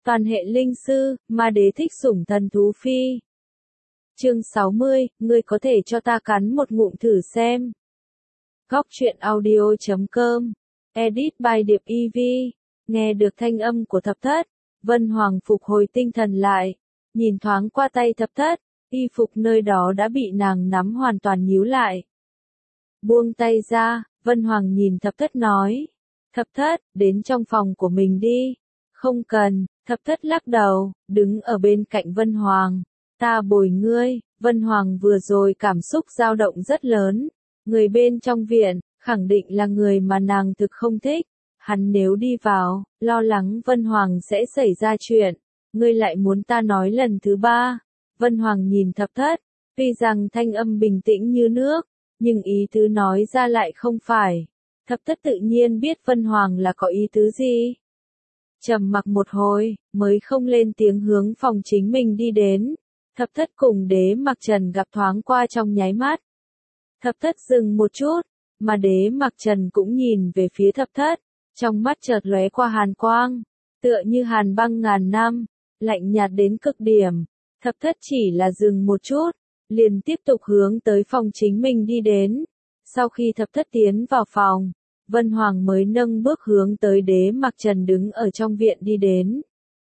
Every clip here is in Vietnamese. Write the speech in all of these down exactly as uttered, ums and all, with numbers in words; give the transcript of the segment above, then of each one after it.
Toàn hệ linh sư, ma đế thích sủng thần thú phi. Chương sáu mươi, ngươi có thể cho ta cắn một ngụm thử xem. Góc truyện audio chấm com, edit by Điệp e vê. Nghe được thanh âm của thập thất, Vân Hoàng phục hồi tinh thần lại, nhìn thoáng qua tay thập thất, y phục nơi đó đã bị nàng nắm hoàn toàn nhíu lại. Buông tay ra, Vân Hoàng nhìn thập thất nói, thập thất, đến trong phòng của mình đi. Không cần, thập thất lắc đầu, đứng ở bên cạnh Vân Hoàng. Ta bồi ngươi. Vân Hoàng vừa rồi cảm xúc dao động rất lớn. Người bên trong viện, khẳng định là người mà nàng thực không thích. Hắn nếu đi vào, lo lắng Vân Hoàng sẽ xảy ra chuyện. Ngươi lại muốn ta nói lần thứ ba. Vân Hoàng nhìn thập thất, tuy rằng thanh âm bình tĩnh như nước, nhưng ý tứ nói ra lại không phải. Thập thất tự nhiên biết Vân Hoàng là có ý tứ gì. Trầm mặc một hồi, mới không lên tiếng hướng phòng chính mình đi đến. Thập thất cùng Đế Mặc Trần gặp thoáng qua trong nháy mắt. Thập thất dừng một chút, mà Đế Mặc Trần cũng nhìn về phía thập thất, trong mắt chợt lóe qua hàn quang, tựa như hàn băng ngàn năm, lạnh nhạt đến cực điểm. Thập thất chỉ là dừng một chút, liền tiếp tục hướng tới phòng chính mình đi đến. Sau khi thập thất tiến vào phòng, Vân Hoàng mới nâng bước hướng tới Đế Mặc Trần đứng ở trong viện đi đến.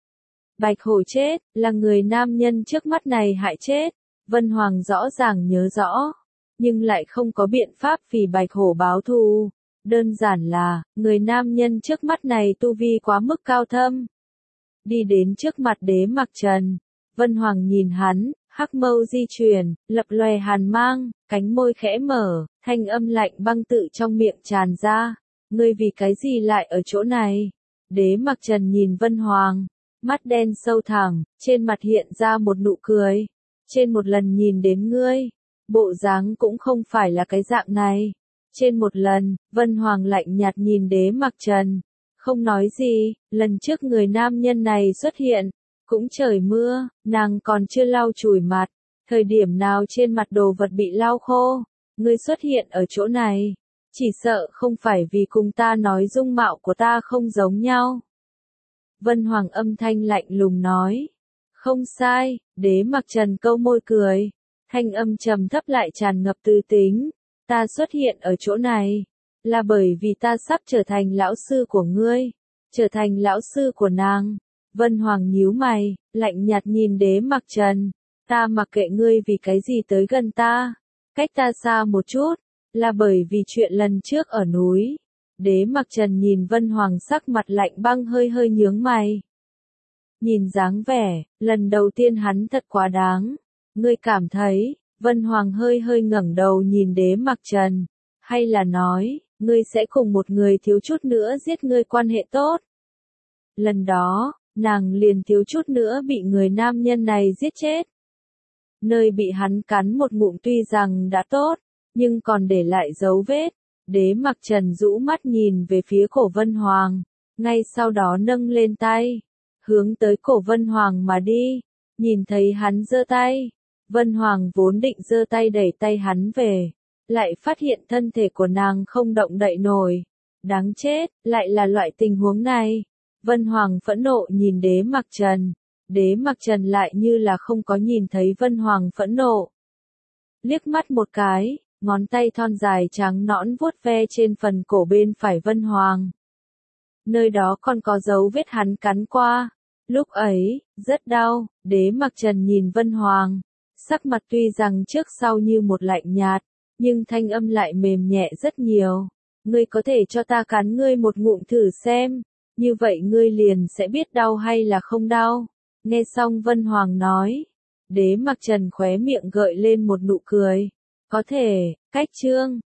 Bạch hổ chết, là người nam nhân trước mắt này hại chết. Vân Hoàng rõ ràng nhớ rõ, nhưng lại không có biện pháp vì bạch hổ báo thù. Đơn giản là, người nam nhân trước mắt này tu vi quá mức cao thâm. Đi đến trước mặt Đế Mặc Trần, Vân Hoàng nhìn hắn, hắc mâu di chuyển, lập lòe hàn mang, cánh môi khẽ mở, thanh âm lạnh băng tự trong miệng tràn ra. Ngươi vì cái gì lại ở chỗ này? Đế Mặc Trần nhìn Vân Hoàng, mắt đen sâu thẳm, trên mặt hiện ra một nụ cười. Trên một lần nhìn đến ngươi, bộ dáng cũng không phải là cái dạng này. Trên một lần, Vân Hoàng lạnh nhạt nhìn Đế Mặc Trần, không nói gì. Lần trước người nam nhân này xuất hiện, cũng trời mưa, nàng còn chưa lau chùi mặt. Thời điểm nào trên mặt đồ vật bị lau khô, ngươi xuất hiện ở chỗ này, chỉ sợ không phải vì cùng ta nói dung mạo của ta không giống nhau. Vân Hoàng âm thanh lạnh lùng nói. Không sai. Đế Mặc Trần câu môi cười, thanh âm trầm thấp lại tràn ngập tư tính. Ta xuất hiện ở chỗ này, là bởi vì ta sắp trở thành lão sư của ngươi, trở thành lão sư của nàng. Vân Hoàng nhíu mày, lạnh nhạt nhìn Đế Mặc Trần. Ta mặc kệ ngươi vì cái gì tới gần ta, cách ta xa một chút, là bởi vì chuyện lần trước ở núi. Đế Mặc Trần nhìn Vân Hoàng sắc mặt lạnh băng hơi hơi nhướng mày. Nhìn dáng vẻ, lần đầu tiên hắn thật quá đáng. Ngươi cảm thấy, Vân Hoàng hơi hơi ngẩng đầu nhìn Đế Mặc Trần, hay là nói, ngươi sẽ cùng một người thiếu chút nữa giết ngươi quan hệ tốt. Lần đó, nàng liền thiếu chút nữa bị người nam nhân này giết chết. Nơi bị hắn cắn một ngụm tuy rằng đã tốt, nhưng còn để lại dấu vết. Đế Mặc Trần rũ mắt nhìn về phía cổ Vân Hoàng, ngay sau đó nâng lên tay, hướng tới cổ Vân Hoàng mà đi. Nhìn thấy hắn giơ tay, Vân Hoàng vốn định giơ tay đẩy tay hắn về, lại phát hiện thân thể của nàng không động đậy nổi. Đáng chết, lại là loại tình huống này. Vân Hoàng phẫn nộ nhìn Đế Mặc Trần, Đế Mặc Trần lại như là không có nhìn thấy Vân Hoàng phẫn nộ. Liếc mắt một cái, ngón tay thon dài trắng nõn vuốt ve trên phần cổ bên phải Vân Hoàng. Nơi đó còn có dấu vết hắn cắn qua. Lúc ấy, rất đau. Đế Mặc Trần nhìn Vân Hoàng, sắc mặt tuy rằng trước sau như một lạnh nhạt, nhưng thanh âm lại mềm nhẹ rất nhiều. Ngươi có thể cho ta cắn ngươi một ngụm thử xem, như vậy ngươi liền sẽ biết đau hay là không đau. Nghe xong Vân Hoàng nói, Đế Mặc Trần khóe miệng gợi lên một nụ cười. Có thể, cách chương.